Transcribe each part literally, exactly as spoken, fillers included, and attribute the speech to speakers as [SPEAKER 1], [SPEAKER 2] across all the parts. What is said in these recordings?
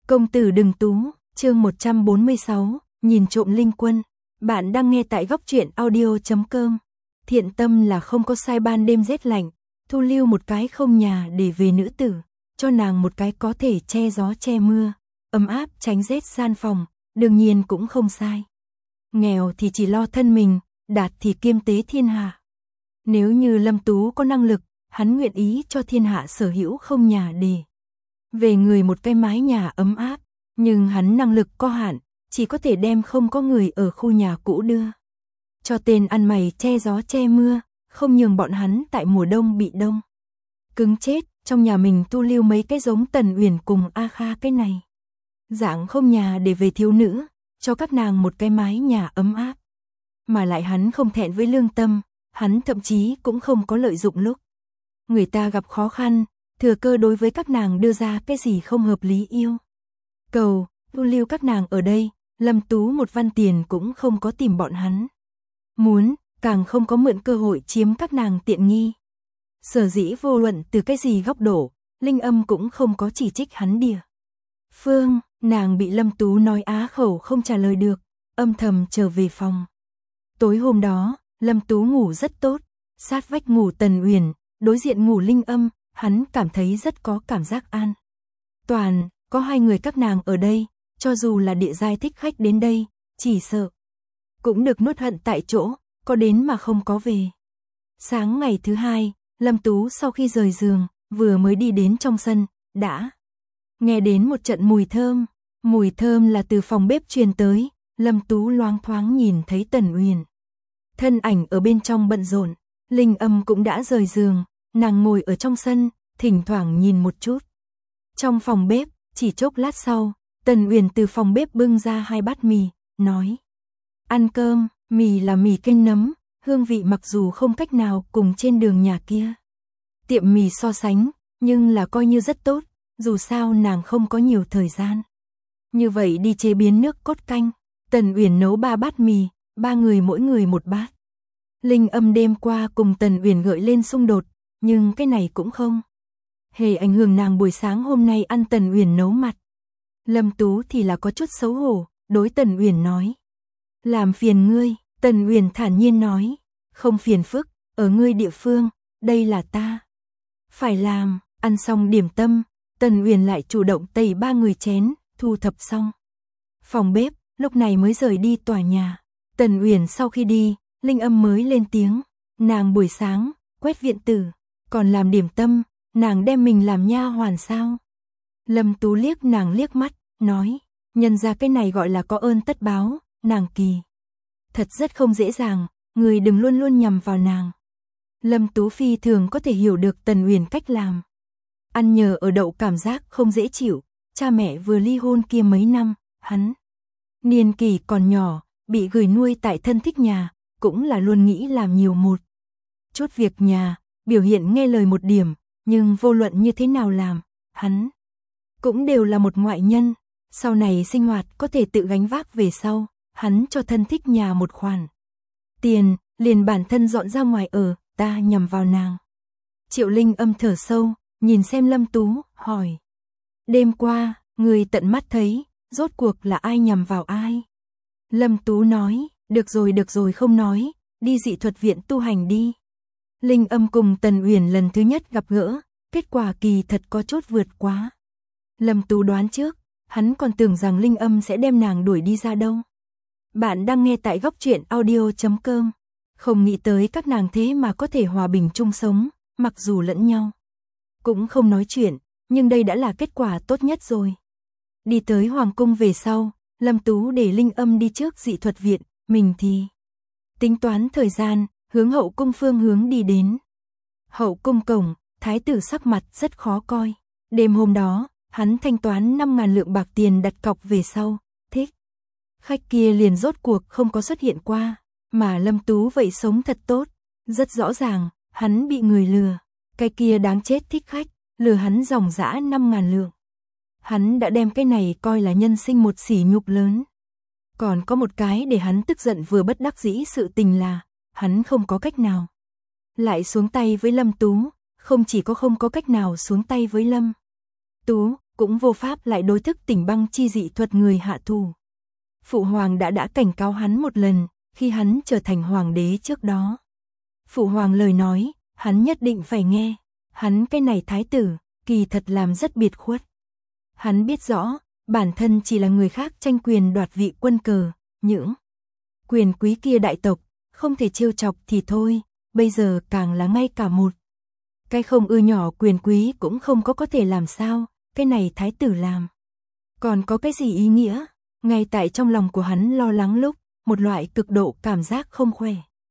[SPEAKER 1] Công tử đừng tú, chương một trăm bốn mươi sáu, nhìn trộm linh quân. Bạn đang nghe tại góc truyện audio chấm com. Thiện tâm là không có sai, ban đêm rét lạnh, thu lưu một cái không nhà để về nữ tử, cho nàng một cái có thể che gió che mưa, ấm áp tránh rét gian phòng, đương nhiên cũng không sai. Nghèo thì chỉ lo thân mình, đạt thì kiêm tế thiên hạ. Nếu như Lâm Tú có năng lực, hắn nguyện ý cho thiên hạ sở hữu không nhà để về người một cái mái nhà ấm áp, nhưng hắn năng lực có hạn, chỉ có thể đem không có người ở khu nhà cũ đưa cho tên ăn mày che gió che mưa, không nhường bọn hắn tại mùa đông bị đông cứng chết, trong nhà mình tu lưu mấy cái giống Tần Uyển cùng A Kha cái này. Dạng không nhà để về thiếu nữ, cho các nàng một cái mái nhà ấm áp. Mà lại hắn không thẹn với lương tâm, hắn thậm chí cũng không có lợi dụng lúc người ta gặp khó khăn, thừa cơ đối với các nàng đưa ra cái gì không hợp lý yêu cầu, tu lưu các nàng ở đây. Lâm Tú một văn tiền cũng không có tìm bọn hắn muốn, càng không có mượn cơ hội chiếm các nàng tiện nghi. Sở dĩ vô luận từ cái gì góc độ, Linh Âm cũng không có chỉ trích hắn địa phương, nàng bị Lâm Tú nói á khẩu không trả lời được, âm thầm trở về phòng. Tối hôm đó, Lâm Tú ngủ rất tốt, sát vách ngủ Tần Uyển, đối diện ngủ Linh Âm, hắn cảm thấy rất có cảm giác an toàn, có hai người các nàng ở đây, cho dù là địa giai thích khách đến đây, chỉ sợ cũng được nuốt hận tại chỗ, có đến mà không có về. Sáng ngày thứ hai, Lâm Tú sau khi rời giường, vừa mới đi đến trong sân, đã nghe đến một trận mùi thơm, mùi thơm là từ phòng bếp truyền tới. Lâm Tú loáng thoáng nhìn thấy Tần Uyển thân ảnh ở bên trong bận rộn, Linh Âm cũng đã rời giường, nàng ngồi ở trong sân, thỉnh thoảng nhìn một chút trong phòng bếp. Chỉ chốc lát sau, Tần Uyển từ phòng bếp bưng ra hai bát mì, nói: ăn cơm. Mì là mì canh nấm, hương vị mặc dù không cách nào cùng trên đường nhà kia tiệm mì so sánh, nhưng là coi như rất tốt, dù sao nàng không có nhiều thời gian như vậy đi chế biến nước cốt canh. Tần Uyển nấu ba bát mì, ba người mỗi người một bát. Linh Âm đêm qua cùng Tần Uyển gợi lên xung đột, nhưng cái này cũng không hề ảnh hưởng nàng buổi sáng hôm nay ăn Tần Uyển nấu mặt. Lâm Tú thì là có chút xấu hổ, đối Tần Uyển nói: làm phiền ngươi. Tần Uyển thản nhiên nói: không phiền phức, ở ngươi địa phương, đây là ta phải làm. Ăn xong điểm tâm, Tần Uyển lại chủ động tẩy ba người chén, thu thập xong phòng bếp, lúc này mới rời đi tòa nhà. Tần Uyển sau khi đi, Linh Âm mới lên tiếng: nàng buổi sáng quét viện tử, còn làm điểm tâm, nàng đem mình làm nha hoàn sao? Lâm Tú liếc nàng liếc mắt, nói: nhân ra cái này gọi là có ơn tất báo, nàng kỳ thật rất không dễ dàng, người đừng luôn luôn nhằm vào nàng. Lâm Tú phi thường có thể hiểu được Tần Uyển cách làm ăn nhờ ở đậu cảm giác không dễ chịu. Cha mẹ vừa ly hôn kia mấy năm, hắn niên kỳ còn nhỏ, bị gửi nuôi tại thân thích nhà, cũng là luôn nghĩ làm nhiều một chút việc nhà, biểu hiện nghe lời một điểm, nhưng vô luận như thế nào làm, hắn cũng đều là một ngoại nhân. Sau này sinh hoạt có thể tự gánh vác về sau, hắn cho thân thích nhà một khoản tiền, liền bản thân dọn ra ngoài ở, ta nhằm vào nàng. Triệu Linh Âm thở sâu, nhìn xem Lâm Tú, hỏi: đêm qua, người tận mắt thấy, rốt cuộc là ai nhằm vào ai? Lâm Tú nói: được rồi được rồi không nói, đi dị thuật viện tu hành đi. Linh Âm cùng Tần Uyển lần thứ nhất gặp gỡ, kết quả kỳ thật có chút vượt quá Lâm Tú đoán trước, hắn còn tưởng rằng Linh Âm sẽ đem nàng đuổi đi ra đâu. Bạn đang nghe tại góc truyện audio chấm com. Không nghĩ tới các nàng thế mà có thể hòa bình chung sống, mặc dù lẫn nhau cũng không nói chuyện, nhưng đây đã là kết quả tốt nhất rồi. Đi tới hoàng cung về sau, Lâm Tú để Linh Âm đi trước dị thuật viện, mình thì tính toán thời gian, hướng hậu cung phương hướng đi đến. Hậu cung cổng, thái tử sắc mặt rất khó coi. Đêm hôm đó, hắn thanh toán năm ngàn lượng bạc tiền đặt cọc về sau, thích khách kia liền rốt cuộc không có xuất hiện qua, mà Lâm Tú vậy sống thật tốt. Rất rõ ràng, hắn bị người lừa, cái kia đáng chết thích khách, lừa hắn dòng dã năm ngàn lượng. Hắn đã đem cái này coi là nhân sinh một sỉ nhục lớn. Còn có một cái để hắn tức giận vừa bất đắc dĩ sự tình là, hắn không có cách nào lại xuống tay với Lâm Tú, không chỉ có không có cách nào xuống tay với Lâm Tú, cũng vô pháp lại đối thức tỉnh băng chi dị thuật người hạ thủ. Phụ hoàng đã đã cảnh cáo hắn một lần, khi hắn trở thành hoàng đế trước đó. Phụ hoàng lời nói, hắn nhất định phải nghe. Hắn cái này thái tử, kỳ thật làm rất biệt khuất. Hắn biết rõ, bản thân chỉ là người khác tranh quyền đoạt vị quân cờ, những quyền quý kia đại tộc, không thể trêu chọc thì thôi, bây giờ càng là ngay cả một cái không ưa nhỏ quyền quý cũng không có có thể làm sao, cái này thái tử làm. Còn có cái gì ý nghĩa? Ngay tại trong lòng của hắn lo lắng lúc, một loại cực độ cảm giác không khỏe.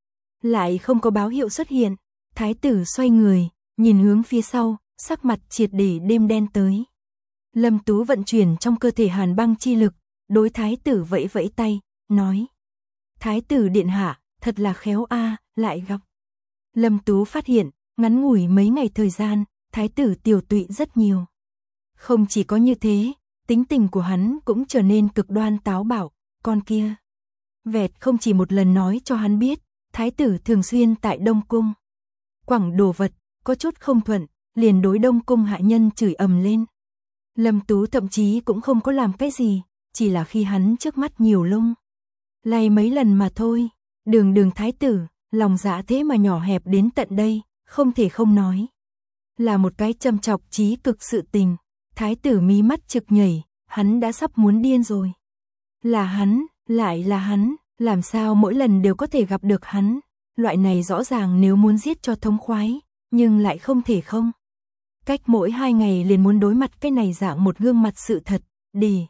[SPEAKER 1] Lại không có báo hiệu xuất hiện, thái tử xoay người, nhìn hướng phía sau, sắc mặt triệt để đêm đen tới. Lâm Tú vận chuyển trong cơ thể hàn băng chi lực, đối thái tử vẫy vẫy tay, nói. Thái tử điện hạ, thật là khéo a, lại gặp. Lâm Tú phát hiện, ngắn ngủi mấy ngày thời gian, thái tử tiều tụy rất nhiều. Không chỉ có như thế, tính tình của hắn cũng trở nên cực đoan táo bạo, con kia. Vẹt không chỉ một lần nói cho hắn biết, thái tử thường xuyên tại Đông Cung. Quẳng đồ vật, có chút không thuận, liền đối Đông Cung hạ nhân chửi ầm lên. Lâm Tú thậm chí cũng không có làm cái gì, chỉ là khi hắn trước mắt nhiều lung. Lay mấy lần mà thôi, đường đường thái tử, lòng dạ thế mà nhỏ hẹp đến tận đây, không thể không nói. Là một cái châm chọc chí cực sự tình, thái tử mí mắt trực nhảy, hắn đã sắp muốn điên rồi. Là hắn, lại là hắn, làm sao mỗi lần đều có thể gặp được hắn, loại này rõ ràng nếu muốn giết cho thống khoái, nhưng lại không thể không. Cách mỗi hai ngày liền muốn đối mặt cái này dạng một gương mặt sự thật, đi.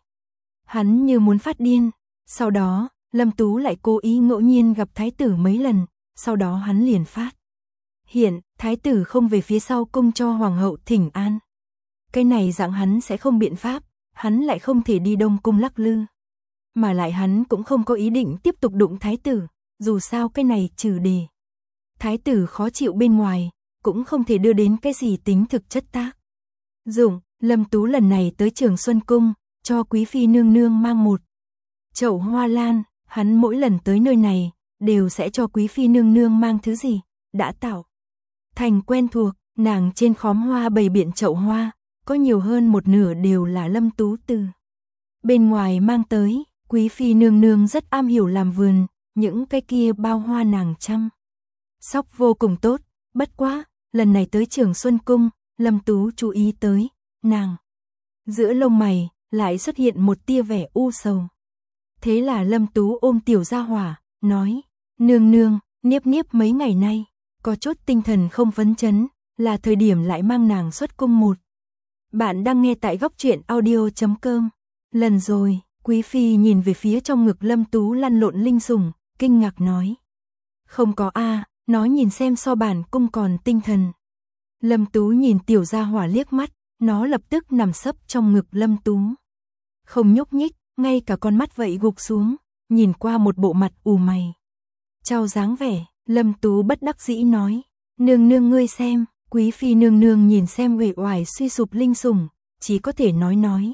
[SPEAKER 1] Hắn như muốn phát điên, sau đó, Lâm Tú lại cố ý ngẫu nhiên gặp thái tử mấy lần, sau đó hắn liền phát. Hiện, thái tử không về phía sau cung cho hoàng hậu thỉnh an. Cái này dạng hắn sẽ không biện pháp, hắn lại không thể đi Đông Cung lắc lư. Mà lại hắn cũng không có ý định tiếp tục đụng thái tử, dù sao cái này trừ đề. Thái tử khó chịu bên ngoài, cũng không thể đưa đến cái gì tính thực chất tác dụng. Lâm Tú lần này tới Trường Xuân Cung, cho quý phi nương nương mang một chậu hoa lan, hắn mỗi lần tới nơi này, đều sẽ cho quý phi nương nương mang thứ gì, đã tạo thành quen thuộc, nàng trên khóm hoa bày biện chậu hoa, có nhiều hơn một nửa đều là Lâm Tú từ bên ngoài mang tới. Quý phi nương nương rất am hiểu làm vườn, những cái kia bao hoa nàng chăm sóc vô cùng tốt, bất quá, lần này tới Trường Xuân Cung, Lâm Tú chú ý tới, nàng giữa lông mày lại xuất hiện một tia vẻ u sầu. Thế là Lâm Tú ôm tiểu gia hỏa, nói, nương nương, Niếp Niếp mấy ngày nay, có chút tinh thần không phấn chấn, là thời điểm lại mang nàng xuất cung một. Bạn đang nghe tại góc truyện audio chấm com. Lần rồi, quý phi nhìn về phía trong ngực Lâm Tú lăn lộn linh sủng, kinh ngạc nói. Không có a, nó nhìn xem so bản cung còn tinh thần. Lâm Tú nhìn tiểu gia hỏa liếc mắt, nó lập tức nằm sấp trong ngực Lâm Tú. Không nhúc nhích, ngay cả con mắt vậy gục xuống, nhìn qua một bộ mặt ù mày. Chào dáng vẻ, Lâm Tú bất đắc dĩ nói, nương nương ngươi xem, quý phi nương nương nhìn xem uể oải suy sụp linh sủng, chỉ có thể nói nói.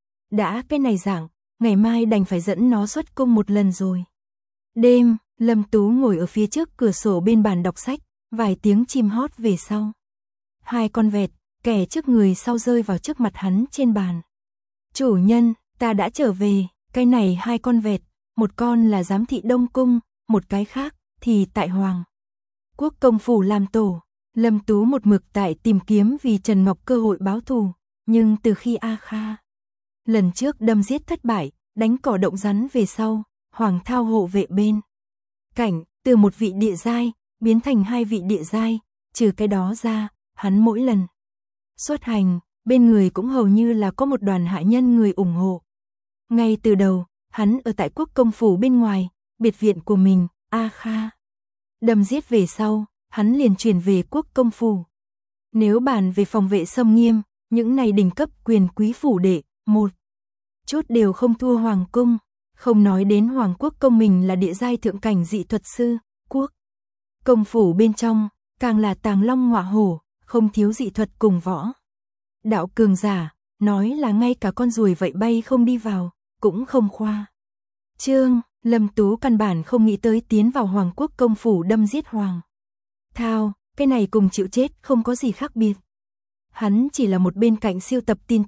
[SPEAKER 1] Đã cái này dạng, ngày mai đành phải dẫn nó xuất cung một lần rồi. Đêm, Lâm Tú ngồi ở phía trước cửa sổ bên bàn đọc sách, vài tiếng chim hót về sau. Hai con vẹt, kẻ trước người sau rơi vào trước mặt hắn trên bàn. Chủ nhân, ta đã trở về, cái này hai con vẹt, một con là giám thị Đông Cung, một cái khác thì tại Hoàng Quốc công phủ làm tổ. Lâm Tú một mực tại tìm kiếm vì Trần Ngọc cơ hội báo thù, nhưng từ khi A Kha lần trước đâm giết thất bại, đánh cỏ động rắn về sau, Hoàng Thao hộ vệ bên cảnh, từ một vị địa giai, biến thành hai vị địa giai, trừ cái đó ra, hắn mỗi lần xuất hành, bên người cũng hầu như là có một đoàn hạ nhân người ủng hộ. Ngay từ đầu, hắn ở tại quốc công phủ bên ngoài, biệt viện của mình, A Kha đâm giết về sau, hắn liền chuyển về quốc công phủ. Nếu bàn về phòng vệ xâm nghiêm, những này đỉnh cấp quyền quý phủ đệ, một chút đều không thua hoàng cung, không nói đến hoàng quốc công mình là địa giai thượng cảnh dị thuật sư, quốc công phủ bên trong, càng là tàng long ngọa hổ, không thiếu dị thuật cùng võ đạo cường giả, nói là ngay cả con ruồi vậy bay không đi vào, cũng không khoa trương. Lâm Tú căn bản không nghĩ tới tiến vào hoàng quốc công phủ đâm giết hoàng Thao, cái này cùng chịu chết không có gì khác biệt. Hắn chỉ là một bên cạnh siêu tập tin tức,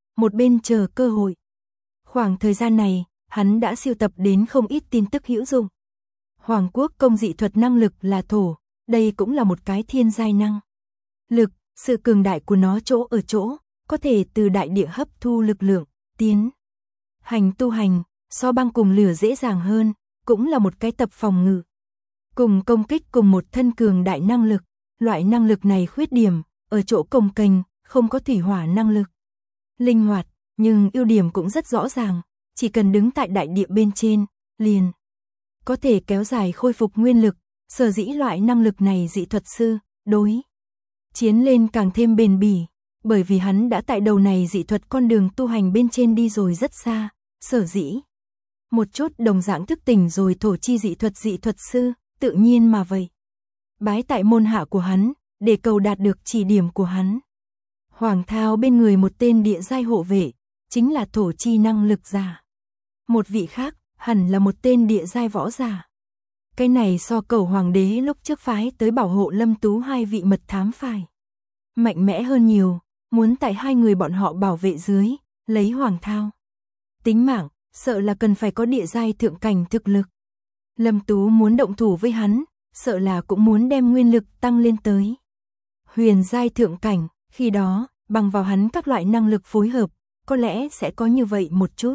[SPEAKER 1] một bên chờ cơ hội. Khoảng thời gian này, hắn đã sưu tập đến không ít tin tức hữu dụng. Hoàng quốc công dị thuật năng lực là thổ, đây cũng là một cái thiên giai năng lực, sự cường đại của nó chỗ ở chỗ, có thể từ đại địa hấp thu lực lượng, tiến hành tu hành, so băng cùng lửa dễ dàng hơn, cũng là một cái tập phòng ngự. Cùng công kích cùng một thân cường đại năng lực, loại năng lực này khuyết điểm, ở chỗ cồng kềnh, không có thủy hỏa năng lực. Linh hoạt, nhưng ưu điểm cũng rất rõ ràng, chỉ cần đứng tại đại địa bên trên, liền có thể kéo dài khôi phục nguyên lực, sở dĩ loại năng lực này dị thuật sư, đối chiến lên càng thêm bền bỉ, bởi vì hắn đã tại đầu này dị thuật con đường tu hành bên trên đi rồi rất xa, sở dĩ một chút đồng dạng thức tỉnh rồi thổ chi dị thuật dị thuật sư, tự nhiên mà vậy. Bái tại môn hạ của hắn, để cầu đạt được chỉ điểm của hắn. Hoàng Thao bên người một tên địa giai hộ vệ, chính là thổ chi năng lực giả. Một vị khác, hẳn là một tên địa giai võ giả. Cái này so cầu hoàng đế lúc trước phái tới bảo hộ Lâm Tú hai vị mật thám phải mạnh mẽ hơn nhiều, muốn tại hai người bọn họ bảo vệ dưới, lấy Hoàng Thao tính mạng, sợ là cần phải có địa giai thượng cảnh thực lực. Lâm Tú muốn động thủ với hắn, sợ là cũng muốn đem nguyên lực tăng lên tới huyền giai thượng cảnh, khi đó, bằng vào hắn các loại năng lực phối hợp, có lẽ sẽ có như vậy một chút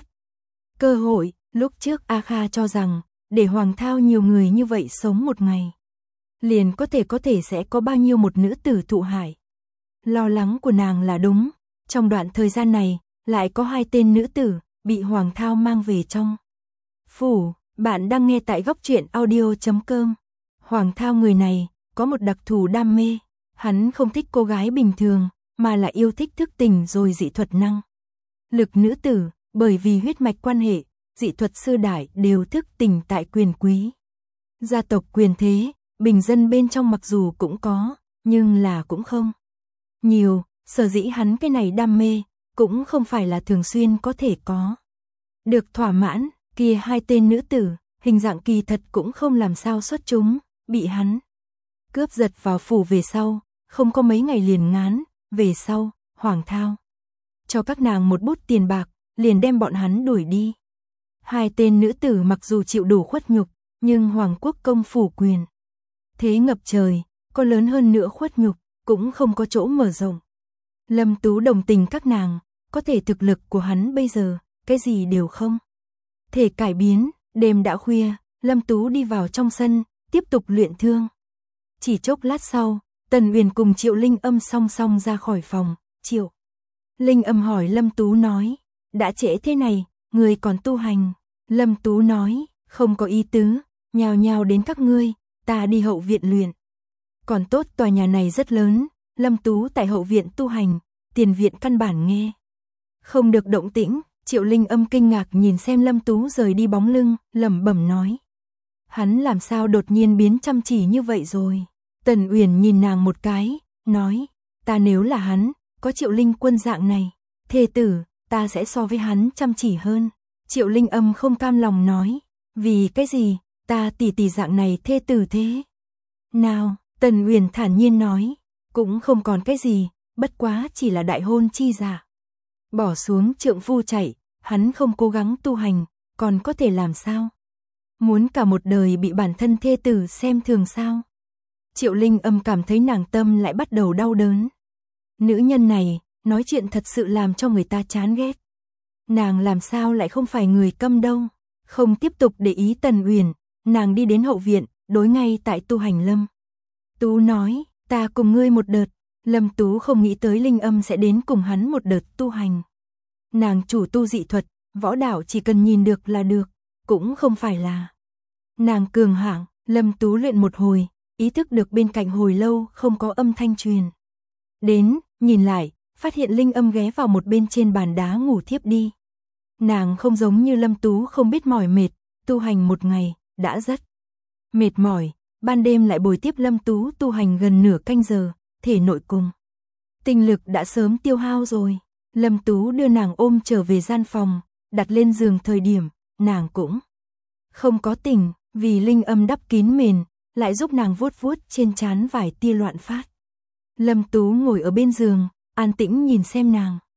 [SPEAKER 1] cơ hội. Lúc trước A Kha cho rằng, để Hoàng Thao nhiều người như vậy sống một ngày, liền có thể có thể sẽ có bao nhiêu một nữ tử thụ hại. Lo lắng của nàng là đúng, trong đoạn thời gian này, lại có hai tên nữ tử, bị Hoàng Thao mang về trong phủ. Bạn đang nghe tại góc truyện audio chấm com. Hoàng Thao người này, có một đặc thù đam mê, hắn không thích cô gái bình thường, mà là yêu thích thức tỉnh rồi dị thuật năng lực nữ tử, bởi vì huyết mạch quan hệ, dị thuật sư đại đều thức tỉnh tại quyền quý. Gia tộc quyền thế, bình dân bên trong mặc dù cũng có, nhưng là cũng không nhiều, sở dĩ hắn cái này đam mê, cũng không phải là thường xuyên có thể có được thỏa mãn. Kia hai tên nữ tử, hình dạng kỳ thật cũng không làm sao xuất chúng, bị hắn cướp giật vào phủ về sau, không có mấy ngày liền ngán, về sau, Hoàng Thao cho các nàng một bút tiền bạc, liền đem bọn hắn đuổi đi. Hai tên nữ tử mặc dù chịu đủ khuất nhục, nhưng Hoàng quốc công phủ quyền thế ngập trời, có lớn hơn nữa khuất nhục, cũng không có chỗ mở rộng. Lâm Tú đồng tình các nàng, có thể thực lực của hắn bây giờ, cái gì đều không thể cải biến. Đêm đã khuya, Lâm Tú đi vào trong sân, tiếp tục luyện thương. Chỉ chốc lát sau, Tần Uyển cùng Triệu Linh Âm song song ra khỏi phòng. Triệu Linh Âm hỏi Lâm Tú nói, đã trễ thế này, người còn tu hành? Lâm Tú nói, không có ý tứ, nhào nhào đến các ngươi, ta đi hậu viện luyện. Còn tốt tòa nhà này rất lớn, Lâm Tú tại hậu viện tu hành, tiền viện căn bản nghe không được động tĩnh. Triệu Linh Âm kinh ngạc nhìn xem Lâm Tú rời đi bóng lưng, lẩm bẩm nói, hắn làm sao đột nhiên biến chăm chỉ như vậy rồi? Tần Uyển nhìn nàng một cái, nói, ta nếu là hắn, có Triệu Linh Quân dạng này, thê tử, ta sẽ so với hắn chăm chỉ hơn. Triệu Linh Âm không cam lòng nói, vì cái gì, ta tỷ tỷ dạng này thê tử thế nào? Tần Uyển thản nhiên nói, cũng không còn cái gì, bất quá chỉ là đại hôn chi giả. Bỏ xuống trượng phu chạy, hắn không cố gắng tu hành, còn có thể làm sao? Muốn cả một đời bị bản thân thê tử xem thường sao? Triệu Linh Âm cảm thấy nàng tâm lại bắt đầu đau đớn. Nữ nhân này, nói chuyện thật sự làm cho người ta chán ghét. Nàng làm sao lại không phải người câm đâu? Không tiếp tục để ý Tần Uyển, nàng đi đến hậu viện, đối ngay tại tu hành Lâm Tú nói, ta cùng ngươi một đợt. Lâm Tú không nghĩ tới Linh Âm sẽ đến cùng hắn một đợt tu hành. Nàng chủ tu dị thuật, võ đạo chỉ cần nhìn được là được, cũng không phải là nàng cường hạng. Lâm Tú luyện một hồi, ý thức được bên cạnh hồi lâu không có âm thanh truyền đến, nhìn lại, phát hiện Linh Âm ghé vào một bên trên bàn đá ngủ thiếp đi. Nàng không giống như Lâm Tú không biết mỏi mệt, tu hành một ngày, đã rất mệt mỏi, ban đêm lại bồi tiếp Lâm Tú tu hành gần nửa canh giờ, thể nội cùng tinh lực đã sớm tiêu hao rồi. Lâm Tú đưa nàng ôm trở về gian phòng, đặt lên giường thời điểm, nàng cũng không có tỉnh, vì Linh Âm đắp kín mền, lại giúp nàng vuốt vuốt trên trán vài tia loạn phát. Lâm Tú ngồi ở bên giường, an tĩnh nhìn xem nàng.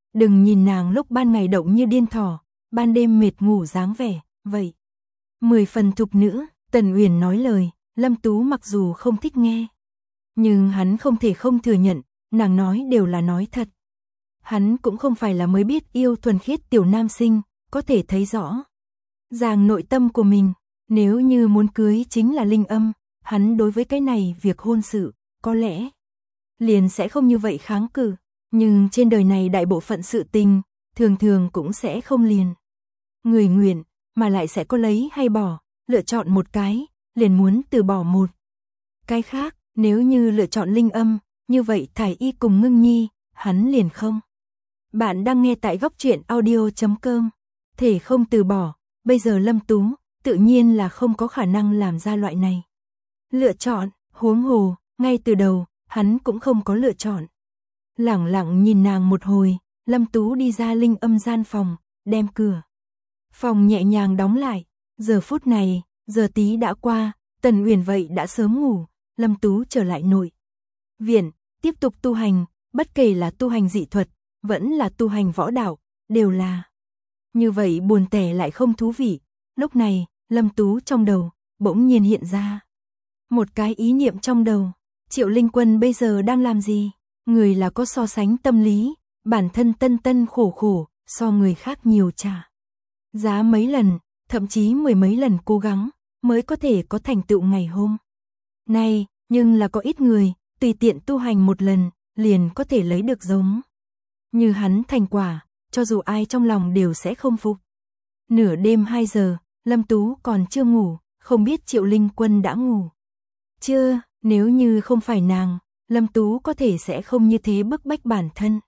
[SPEAKER 1] đừng nhìn nàng lúc ban ngày động như điên thỏ, ban đêm mệt ngủ dáng vẻ, vậy. Mười phần thục nữ, Tần Uyển nói lời, Lâm Tú mặc dù không thích nghe. Nhưng hắn không thể không thừa nhận, nàng nói đều là nói thật. Hắn cũng không phải là mới biết yêu thuần khiết tiểu nam sinh, có thể thấy rõ ràng nội tâm của mình, nếu như muốn cưới chính là Linh Âm, hắn đối với cái này việc hôn sự, có lẽ liền sẽ không như vậy kháng cự, nhưng trên đời này đại bộ phận sự tình, thường thường cũng sẽ không liền. Người nguyện, mà lại sẽ có lấy hay bỏ, lựa chọn một cái, liền muốn từ bỏ một cái khác, nếu như lựa chọn Linh Âm, như vậy Thải Y cùng Ngưng Nhi, hắn liền không. Bạn đang nghe tại góc truyện audio chấm com, thể không từ bỏ, bây giờ Lâm Tú, tự nhiên là không có khả năng làm ra loại này. Lựa chọn, huống hồ, ngay từ đầu, hắn cũng không có lựa chọn. Lẳng lặng nhìn nàng một hồi, Lâm Tú đi ra Linh Âm gian phòng, đem cửa phòng nhẹ nhàng đóng lại. Giờ phút này, giờ tí đã qua, Tần Uyển vậy đã sớm ngủ, Lâm Tú trở lại nội viện, tiếp tục tu hành, bất kể là tu hành dị thuật, vẫn là tu hành võ đạo, đều là như vậy buồn tẻ lại không thú vị. Lúc này, Lâm Tú trong đầu bỗng nhiên hiện ra một cái ý niệm trong đầu, Triệu Linh Quân bây giờ đang làm gì? Người là có so sánh tâm lý, bản thân tân tân khổ khổ, so người khác nhiều trả giá mấy lần, thậm chí mười mấy lần cố gắng, mới có thể có thành tựu ngày hôm nay, nhưng là có ít người, tùy tiện tu hành một lần, liền có thể lấy được giống như hắn thành quả, cho dù ai trong lòng đều sẽ không phục. Nửa đêm hai giờ, Lâm Tú còn chưa ngủ, không biết Triệu Linh Quân đã ngủ chưa, nếu như không phải nàng, Lâm Tú có thể sẽ không như thế bức bách bản thân.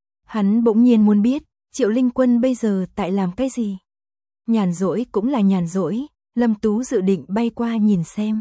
[SPEAKER 1] Hắn bỗng nhiên muốn biết, Triệu Linh Quân bây giờ tại làm cái gì? Nhàn rỗi cũng là nhàn rỗi, Lâm Tú dự định bay qua nhìn xem.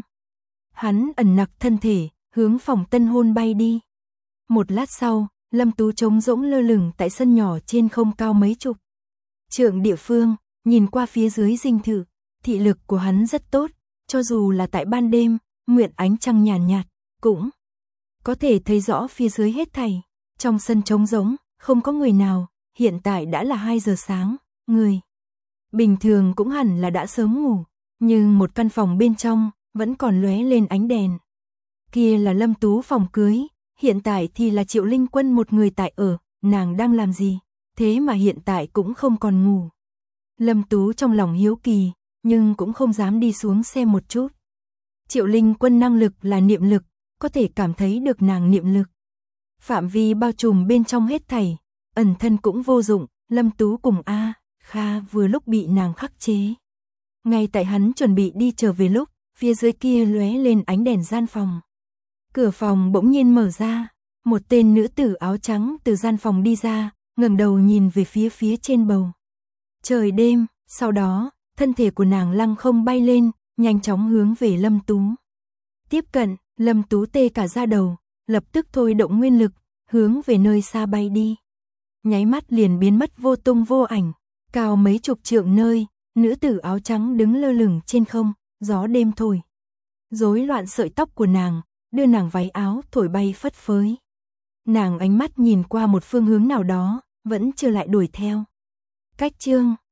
[SPEAKER 1] Hắn ẩn nặc thân thể, hướng phòng tân hôn bay đi. Một lát sau, Lâm Tú trống rỗng lơ lửng tại sân nhỏ trên không cao mấy chục trượng địa phương, nhìn qua phía dưới dinh thự, thị lực của hắn rất tốt, cho dù là tại ban đêm, nguyện ánh trăng nhàn nhạt, cũng có thể thấy rõ phía dưới hết thảy. Trong sân trống rỗng, không có người nào, hiện tại đã là hai giờ sáng, người bình thường cũng hẳn là đã sớm ngủ, nhưng một căn phòng bên trong vẫn còn lóe lên ánh đèn. Kia là Lâm Tú phòng cưới, hiện tại thì là Triệu Linh Quân một người tại ở, nàng đang làm gì, thế mà hiện tại cũng không còn ngủ. Lâm Tú trong lòng hiếu kỳ, nhưng cũng không dám đi xuống xem một chút. Triệu Linh Quân năng lực là niệm lực, có thể cảm thấy được nàng niệm lực. Phạm vi bao trùm bên trong hết thảy, ẩn thân cũng vô dụng, Lâm Tú cùng A, Kha vừa lúc bị nàng khắc chế. Ngay tại hắn chuẩn bị đi trở về lúc, phía dưới kia lóe lên ánh đèn gian phòng. Cửa phòng bỗng nhiên mở ra, một tên nữ tử áo trắng từ gian phòng đi ra, ngẩng đầu nhìn về phía phía trên bầu trời đêm, sau đó, thân thể của nàng lăng không bay lên, nhanh chóng hướng về Lâm Tú. Tiếp cận, Lâm Tú tê cả da đầu, lập tức thôi động nguyên lực, hướng về nơi xa bay đi. Nháy mắt liền biến mất vô tung vô ảnh, cao mấy chục trượng nơi, nữ tử áo trắng đứng lơ lửng trên không, gió đêm thổi rối loạn sợi tóc của nàng, đưa nàng váy áo thổi bay phất phới. Nàng ánh mắt nhìn qua một phương hướng nào đó, vẫn chưa lại đuổi theo. Cách chương